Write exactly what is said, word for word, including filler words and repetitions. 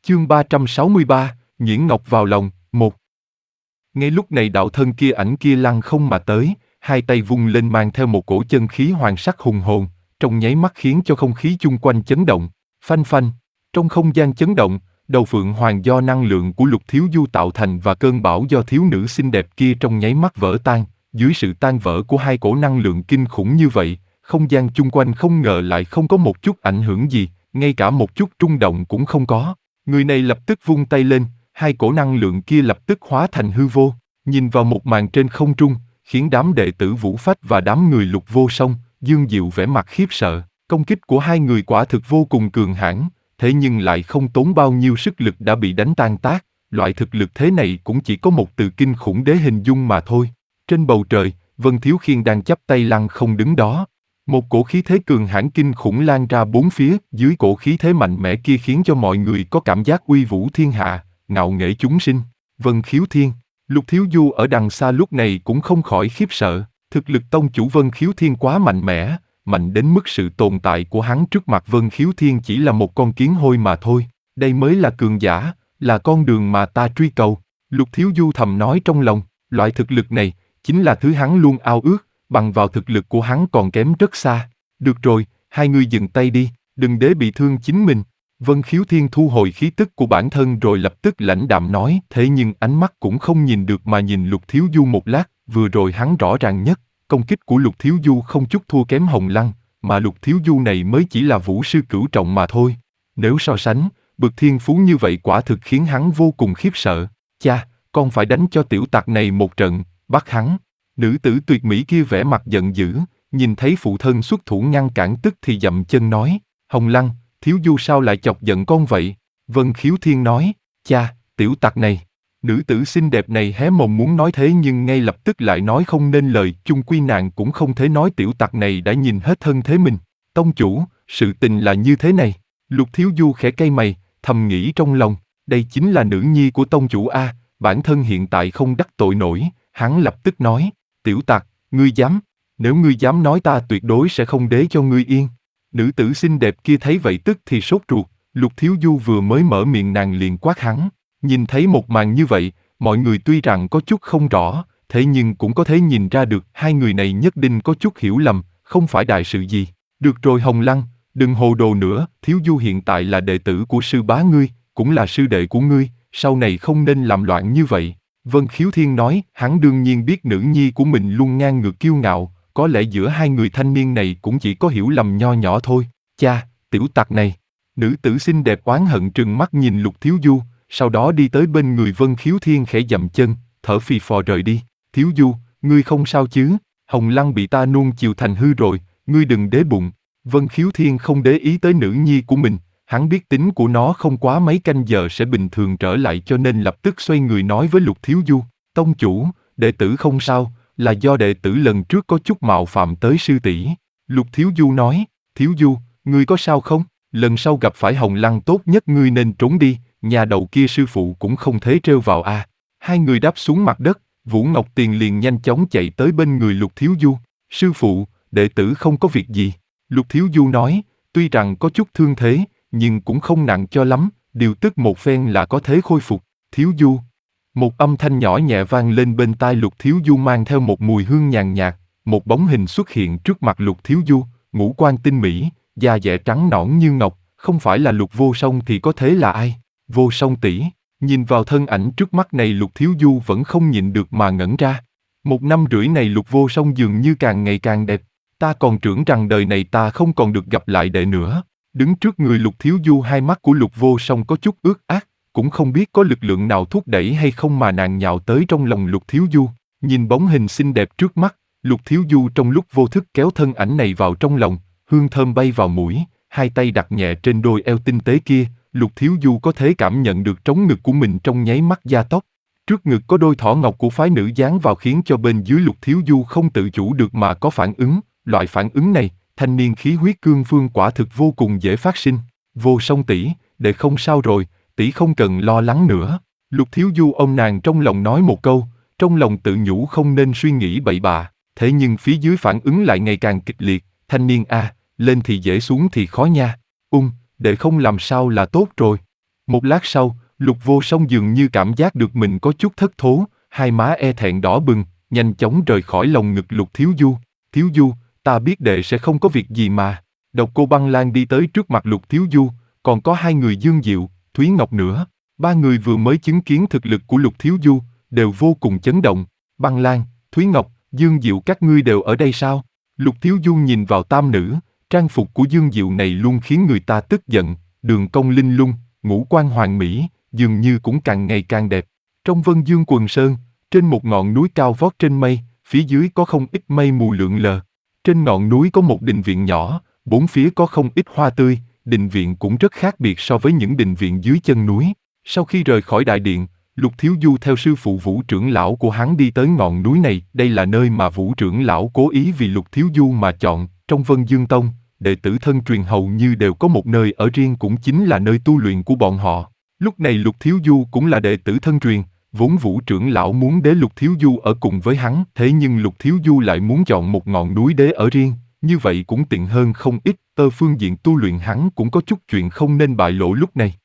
Chương ba trăm sáu mươi ba, Nhuyễn Ngọc vào lòng, một. Ngay lúc này đạo thân kia ảnh kia lăng không mà tới, hai tay vung lên mang theo một cổ chân khí hoàng sắc hùng hồn, trong nháy mắt khiến cho không khí chung quanh chấn động, phanh phanh. Trong không gian chấn động, đầu phượng hoàng do năng lượng của Lục Thiếu Du tạo thành và cơn bão do thiếu nữ xinh đẹp kia trong nháy mắt vỡ tan. Dưới sự tan vỡ của hai cổ năng lượng kinh khủng như vậy, không gian chung quanh không ngờ lại không có một chút ảnh hưởng gì, ngay cả một chút rung động cũng không có. Người này lập tức vung tay lên, hai cổ năng lượng kia lập tức hóa thành hư vô, nhìn vào một màn trên không trung, khiến đám đệ tử Vũ Phách và đám người Lục Vô Song, Dương Diệu vẻ mặt khiếp sợ. Công kích của hai người quả thực vô cùng cường hãn, thế nhưng lại không tốn bao nhiêu sức lực đã bị đánh tan tác. Loại thực lực thế này cũng chỉ có một từ kinh khủng để hình dung mà thôi. Trên bầu trời, Vân Thiếu Khiên đang chắp tay lăng không đứng đó. Một cổ khí thế cường hãn kinh khủng lan ra bốn phía, dưới cổ khí thế mạnh mẽ kia khiến cho mọi người có cảm giác uy vũ thiên hạ, ngạo nghễ chúng sinh. Vân Khiếu Thiên, Lục Thiếu Du ở đằng xa lúc này cũng không khỏi khiếp sợ, thực lực tông chủ Vân Khiếu Thiên quá mạnh mẽ, mạnh đến mức sự tồn tại của hắn trước mặt Vân Khiếu Thiên chỉ là một con kiến hôi mà thôi. Đây mới là cường giả, là con đường mà ta truy cầu. Lục Thiếu Du thầm nói trong lòng, loại thực lực này chính là thứ hắn luôn ao ước, bằng vào thực lực của hắn còn kém rất xa. Được rồi, hai người dừng tay đi, đừng để bị thương chính mình. Vân Khiếu Thiên thu hồi khí tức của bản thân rồi lập tức lãnh đạm nói, thế nhưng ánh mắt cũng không nhìn được mà nhìn Lục Thiếu Du một lát, vừa rồi hắn rõ ràng nhất, công kích của Lục Thiếu Du không chút thua kém Hồng Lăng, mà Lục Thiếu Du này mới chỉ là vũ sư cửu trọng mà thôi. Nếu so sánh, bậc thiên phú như vậy quả thực khiến hắn vô cùng khiếp sợ. Cha, con phải đánh cho tiểu tặc này một trận, bắt hắn. Nữ tử tuyệt mỹ kia vẻ mặt giận dữ, nhìn thấy phụ thân xuất thủ ngăn cản tức thì dậm chân nói, Hồng Lăng, Thiếu Du sao lại chọc giận con vậy? Vân Khiếu Thiên nói, cha, tiểu tặc này. Nữ tử xinh đẹp này hé mồm muốn nói thế nhưng ngay lập tức lại nói không nên lời, chung quy nàng cũng không thể nói tiểu tặc này đã nhìn hết thân thế mình. Tông chủ, sự tình là như thế này. Lục Thiếu Du khẽ cay mày, thầm nghĩ trong lòng, đây chính là nữ nhi của tông chủ a, bản thân hiện tại không đắc tội nổi. Hắn lập tức nói, tiểu tặc, ngươi dám, nếu ngươi dám nói ta tuyệt đối sẽ không để cho ngươi yên. Nữ tử xinh đẹp kia thấy vậy tức thì sốt ruột, Lục Thiếu Du vừa mới mở miệng nàng liền quát hắn. Nhìn thấy một màn như vậy, mọi người tuy rằng có chút không rõ, thế nhưng cũng có thể nhìn ra được hai người này nhất định có chút hiểu lầm, không phải đại sự gì. Được rồi Hồng Lăng, đừng hồ đồ nữa, Thiếu Du hiện tại là đệ tử của sư bá ngươi, cũng là sư đệ của ngươi, sau này không nên làm loạn như vậy. Vân Khiếu Thiên nói, hắn đương nhiên biết nữ nhi của mình luôn ngang ngược kiêu ngạo, có lẽ giữa hai người thanh niên này cũng chỉ có hiểu lầm nho nhỏ thôi. Cha, tiểu tặc này. Nữ tử xinh đẹp oán hận trừng mắt nhìn Lục Thiếu Du, sau đó đi tới bên người Vân Khiếu Thiên khẽ dậm chân, thở phì phò rời đi. Thiếu Du, ngươi không sao chứ? Hồng Lăng bị ta nuông chiều thành hư rồi, ngươi đừng để bụng. Vân Khiếu Thiên không để ý tới nữ nhi của mình, hắn biết tính của nó không quá mấy canh giờ sẽ bình thường trở lại cho nên lập tức xoay người nói với Lục Thiếu Du, tông chủ, đệ tử không sao, là do đệ tử lần trước có chút mạo phạm tới sư tỷ. Lục Thiếu Du nói, Thiếu Du, ngươi có sao không? Lần sau gặp phải Hồng Lăng tốt nhất ngươi nên trốn đi, nhà đầu kia sư phụ cũng không thể trêu vào a. À. Hai người đáp xuống mặt đất, Vũ Ngọc Tiền liền nhanh chóng chạy tới bên người Lục Thiếu Du. Sư phụ, đệ tử không có việc gì. Lục Thiếu Du nói, tuy rằng có chút thương thế, nhưng cũng không nặng cho lắm, điều tức một phen là có thể khôi phục. Thiếu Du. Một âm thanh nhỏ nhẹ vang lên bên tai Lục Thiếu Du mang theo một mùi hương nhàn nhạt, một bóng hình xuất hiện trước mặt Lục Thiếu Du, ngũ quan tinh mỹ, da dẻ trắng nõn như ngọc, không phải là Lục Vô Song thì có thể là ai? Vô Song tỷ. Nhìn vào thân ảnh trước mắt này Lục Thiếu Du vẫn không nhịn được mà ngẩn ra. Một năm rưỡi này Lục Vô Song dường như càng ngày càng đẹp, ta còn tưởng rằng đời này ta không còn được gặp lại đệ nữa. Đứng trước người Lục Thiếu Du hai mắt của Lục Vô Song có chút ướt át, cũng không biết có lực lượng nào thúc đẩy hay không mà nàng nhào tới trong lòng Lục Thiếu Du. Nhìn bóng hình xinh đẹp trước mắt, Lục Thiếu Du trong lúc vô thức kéo thân ảnh này vào trong lòng, hương thơm bay vào mũi, hai tay đặt nhẹ trên đôi eo tinh tế kia, Lục Thiếu Du có thể cảm nhận được trống ngực của mình trong nháy mắt gia tốc. Trước ngực có đôi thỏ ngọc của phái nữ dán vào khiến cho bên dưới Lục Thiếu Du không tự chủ được mà có phản ứng, loại phản ứng này, thanh niên khí huyết cương phương quả thực vô cùng dễ phát sinh. Vô Song tỷ, đệ không sao rồi, tỷ không cần lo lắng nữa. Lục Thiếu Du ôm nàng trong lòng nói một câu, trong lòng tự nhủ không nên suy nghĩ bậy bạ, thế nhưng phía dưới phản ứng lại ngày càng kịch liệt, thanh niên a, lên thì dễ xuống thì khó nha. Ung, đệ không làm sao là tốt rồi. Một lát sau, Lục Vô Song dường như cảm giác được mình có chút thất thố, hai má e thẹn đỏ bừng, nhanh chóng rời khỏi lồng ngực Lục Thiếu Du. Thiếu Du, ta biết đệ sẽ không có việc gì mà. Độc Cô Băng Lan đi tới trước mặt Lục Thiếu Du, còn có hai người Dương Diệu, Thúy Ngọc nữa. Ba người vừa mới chứng kiến thực lực của Lục Thiếu Du, đều vô cùng chấn động. Băng Lan, Thúy Ngọc, Dương Diệu các ngươi đều ở đây sao? Lục Thiếu Du nhìn vào tam nữ, trang phục của Dương Diệu này luôn khiến người ta tức giận, đường cong linh lung, ngũ quan hoàn mỹ, dường như cũng càng ngày càng đẹp. Trong Vân Dương Quần Sơn, trên một ngọn núi cao vót trên mây, phía dưới có không ít mây mù lượn lờ. Trên ngọn núi có một đình viện nhỏ, bốn phía có không ít hoa tươi, đình viện cũng rất khác biệt so với những đình viện dưới chân núi. Sau khi rời khỏi đại điện, Lục Thiếu Du theo sư phụ Vũ trưởng lão của hắn đi tới ngọn núi này. Đây là nơi mà Vũ trưởng lão cố ý vì Lục Thiếu Du mà chọn. Trong Vân Dương Tông, đệ tử thân truyền hầu như đều có một nơi ở riêng, cũng chính là nơi tu luyện của bọn họ. Lúc này Lục Thiếu Du cũng là đệ tử thân truyền, vốn Vũ trưởng lão muốn để Lục Thiếu Du ở cùng với hắn, thế nhưng Lục Thiếu Du lại muốn chọn một ngọn núi để ở riêng, như vậy cũng tiện hơn không ít. Tơ phương diện tu luyện hắn cũng có chút chuyện không nên bại lộ lúc này.